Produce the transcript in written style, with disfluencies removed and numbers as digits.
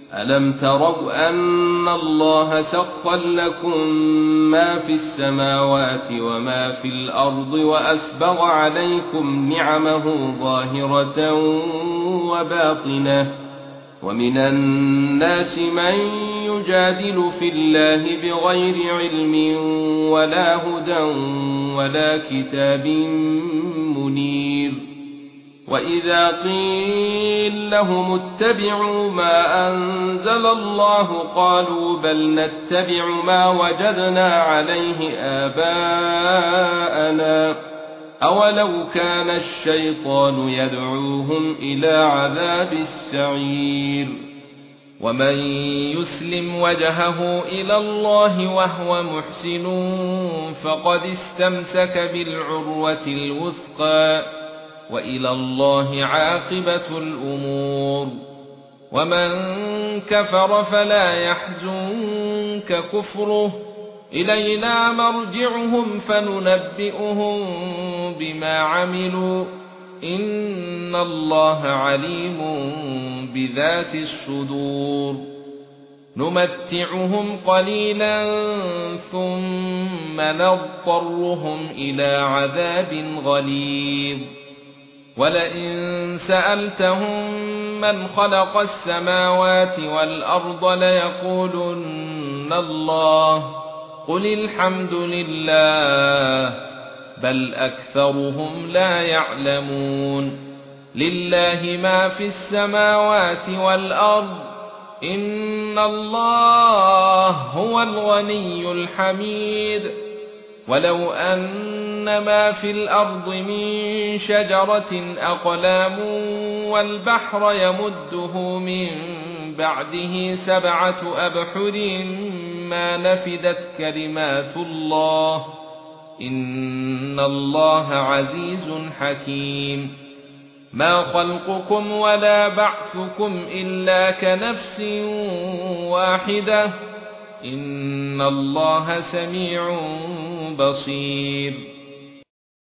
ألم تروا أن الله سخر لكم ما في السماوات وما في الأرض وأسبغ عليكم نعمه ظاهرة وباطنة ومن الناس من يجادل في الله بغير علم ولا هدى ولا كتاب منير وإذا قيل لهم اتبعوا ما أنزل الله قالوا بل نتبع ما وجدنا عليه آباءنا أولو كان الشيطان يدعوهم إلى عذاب السعير ومن يسلم وجهه إلى الله وهو محسن فقد استمسك بالعروة الوثقى وإلى الله عاقبة الأمور ومن كفر فلا يحزنك كفره إلينا مرجعهم فننبئهم بما عملوا إن الله عليم بذات الصدور نمتعهم قليلا ثم نضطرهم إلى عذاب غليظ ولئن سألتهم من خلق السماوات والأرض ليقولن الله قل الحمد لله بل أكثرهم لا يعلمون لله ما في السماوات والأرض إن الله هو الغني الحميد ولو أن ما في الأرض من شجرة أقلام والبحر يمده من بعده 7 أبحر ما نفدت كلمات الله إن الله عزيز حكيم ما خلقكم ولا بعثكم إلا كنفس واحدة إن الله سميع بصير